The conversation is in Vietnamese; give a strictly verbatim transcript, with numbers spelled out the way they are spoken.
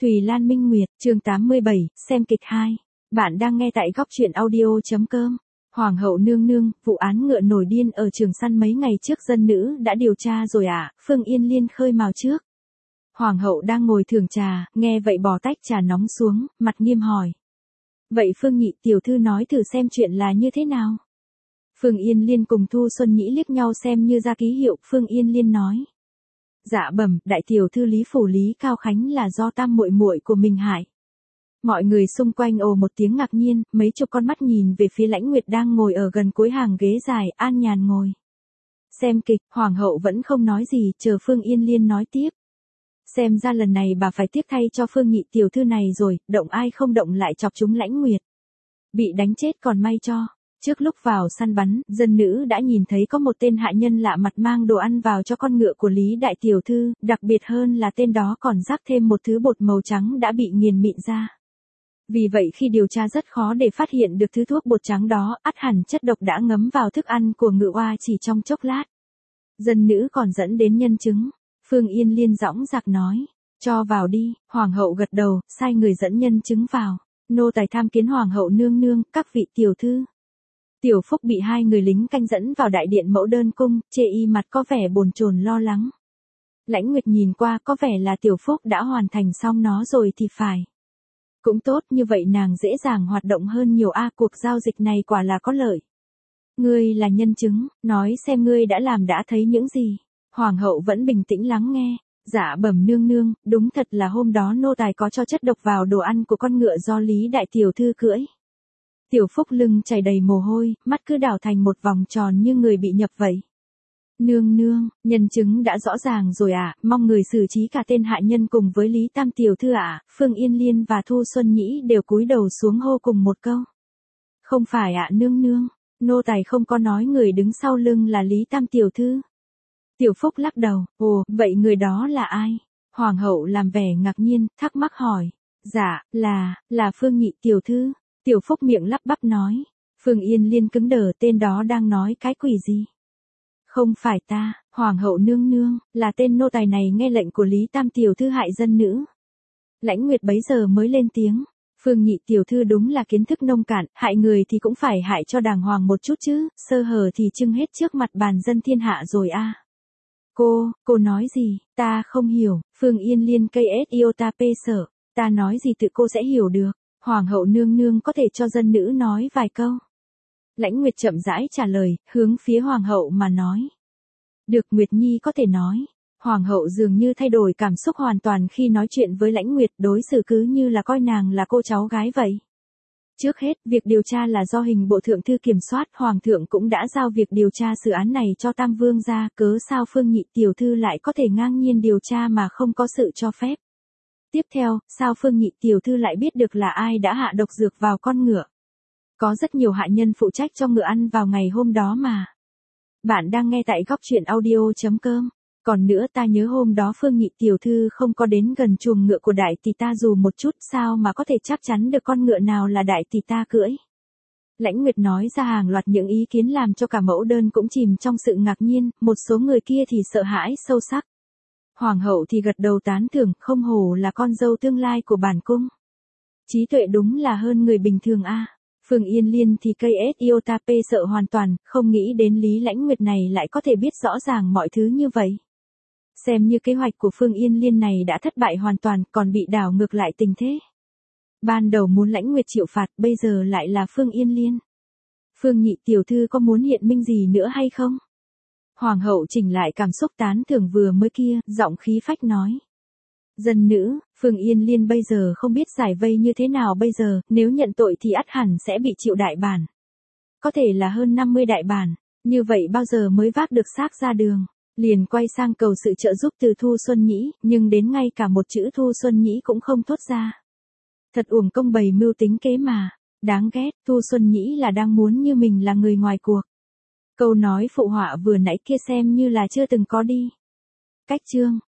Thùy Lan Minh Nguyệt, chương tám mươi bảy, xem kịch hai. Bạn đang nghe tại góc truyện audio.com. Hoàng hậu nương nương, vụ án ngựa nổi điên ở Trường Săn mấy ngày trước dân nữ đã điều tra rồi à, Phương Yên Liên khơi mào trước. Hoàng hậu đang ngồi thưởng trà, nghe vậy bỏ tách trà nóng xuống, mặt nghiêm hỏi. Vậy Phương Nhị tiểu thư nói thử xem chuyện là như thế nào? Phương Yên Liên cùng Thu Xuân Nhĩ liếc nhau xem như ra ký hiệu, Phương Yên Liên nói. Dạ bẩm, đại tiểu thư Lý Phủ Lý Cao Khánh là do tam muội muội của mình hại. Mọi người xung quanh ồ một tiếng ngạc nhiên, mấy chục con mắt nhìn về phía Lãnh Nguyệt đang ngồi ở gần cuối hàng ghế dài, an nhàn ngồi. Xem kịch, hoàng hậu vẫn không nói gì, chờ Phương Yên Liên nói tiếp. Xem ra lần này bà phải tiếc thay cho Phương Nhị tiểu thư này rồi, động ai không động lại chọc chúng Lãnh Nguyệt. Bị đánh chết còn may cho. Trước lúc vào săn bắn, dân nữ đã nhìn thấy có một tên hạ nhân lạ mặt mang đồ ăn vào cho con ngựa của Lý đại tiểu thư, đặc biệt hơn là tên đó còn rắc thêm một thứ bột màu trắng đã bị nghiền mịn ra. Vì vậy khi điều tra rất khó để phát hiện được thứ thuốc bột trắng đó, ắt hẳn chất độc đã ngấm vào thức ăn của ngựa oa chỉ trong chốc lát. Dân nữ còn dẫn đến nhân chứng. Phương Yên Liên dõng dạc nói, cho vào đi, hoàng hậu gật đầu, sai người dẫn nhân chứng vào. Nô tài tham kiến hoàng hậu nương nương, các vị tiểu thư. Tiểu Phúc bị hai người lính canh dẫn vào đại điện mẫu đơn cung, chê y mặt có vẻ bồn chồn lo lắng. Lãnh Nguyệt nhìn qua có vẻ là Tiểu Phúc đã hoàn thành xong nó rồi thì phải. Cũng tốt, như vậy nàng dễ dàng hoạt động hơn nhiều a, cuộc giao dịch này quả là có lợi. Ngươi là nhân chứng, nói xem ngươi đã làm đã thấy những gì. Hoàng hậu vẫn bình tĩnh lắng nghe. Dạ bẩm nương nương, đúng thật là hôm đó nô tài có cho chất độc vào đồ ăn của con ngựa do Lý đại tiểu thư cưỡi. Tiểu Phúc lưng chảy đầy mồ hôi, mắt cứ đảo thành một vòng tròn như người bị nhập vậy. Nương nương, nhân chứng đã rõ ràng rồi ạ, à, mong người xử trí cả tên hạ nhân cùng với Lý Tam tiểu thư ạ. À. Phương Yên Liên và Thu Xuân Nhĩ đều cúi đầu xuống hô cùng một câu. Không phải ạ à, nương nương, nô tài không có nói người đứng sau lưng là Lý Tam tiểu thư. Tiểu Phúc lắc đầu, ồ, vậy người đó là ai? Hoàng hậu làm vẻ ngạc nhiên, thắc mắc hỏi. Dạ, là, là Phương Nhị tiểu thư. Tiểu Phúc miệng lắp bắp nói. Phương Yên Liên cứng đờ, tên đó đang nói cái quỷ gì? Không phải ta, hoàng hậu nương nương, là tên nô tài này nghe lệnh của Lý Tam tiểu thư hại dân nữ. Lãnh Nguyệt bấy giờ mới lên tiếng. Phương Nhị tiểu thư đúng là kiến thức nông cạn, hại người thì cũng phải hại cho đàng hoàng một chút chứ, sơ hở thì trưng hết trước mặt bàn dân thiên hạ rồi a. À. Cô, cô nói gì, ta không hiểu, Phương Yên Liên cây ét iota pê sở, ta nói gì tự cô sẽ hiểu được. Hoàng hậu nương nương có thể cho dân nữ nói vài câu. Lãnh Nguyệt chậm rãi trả lời, hướng phía hoàng hậu mà nói. Được, Nguyệt Nhi có thể nói. Hoàng hậu dường như thay đổi cảm xúc hoàn toàn khi nói chuyện với Lãnh Nguyệt, đối xử cứ như là coi nàng là cô cháu gái vậy. Trước hết, việc điều tra là do hình bộ thượng thư kiểm soát, hoàng thượng cũng đã giao việc điều tra sự án này cho Tam Vương gia, cớ sao Phương Nhị tiểu thư lại có thể ngang nhiên điều tra mà không có sự cho phép. Tiếp theo, sao Phương Nhị tiểu thư lại biết được là ai đã hạ độc dược vào con ngựa? Có rất nhiều hạ nhân phụ trách cho ngựa ăn vào ngày hôm đó mà. Bạn đang nghe tại góc truyện audio.com. Còn nữa, ta nhớ hôm đó Phương Nhị tiểu thư không có đến gần chuồng ngựa của đại tỷ ta dù một chút, sao mà có thể chắc chắn được con ngựa nào là đại tỷ ta cưỡi? Lãnh Nguyệt nói ra hàng loạt những ý kiến làm cho cả mẫu đơn cũng chìm trong sự ngạc nhiên, một số người kia thì sợ hãi sâu sắc. Hoàng hậu thì gật đầu tán thưởng, không hổ là con dâu tương lai của bản cung. Trí tuệ đúng là hơn người bình thường a. À. Phương Yên Liên thì cây ét iota pê sợ hoàn toàn, không nghĩ đến Lý Lãnh Nguyệt này lại có thể biết rõ ràng mọi thứ như vậy. Xem như kế hoạch của Phương Yên Liên này đã thất bại hoàn toàn, còn bị đảo ngược lại tình thế. Ban đầu muốn Lãnh Nguyệt chịu phạt, bây giờ lại là Phương Yên Liên. Phương Nhị tiểu thư có muốn hiện minh gì nữa hay không? Hoàng hậu chỉnh lại cảm xúc tán thưởng vừa mới kia, giọng khí phách nói. Dân nữ, Phương Yên Liên bây giờ không biết giải vây như thế nào bây giờ, nếu nhận tội thì ắt hẳn sẽ bị chịu đại bản. Có thể là hơn năm mươi đại bản, như vậy bao giờ mới vác được xác ra đường, liền quay sang cầu sự trợ giúp từ Thu Xuân Nhĩ, nhưng đến ngay cả một chữ Thu Xuân Nhĩ cũng không thốt ra. Thật uổng công bày mưu tính kế mà, đáng ghét, Thu Xuân Nhĩ là đang muốn như mình là người ngoài cuộc. Câu nói phụ họa vừa nãy kia xem như là chưa từng có đi. Cách chương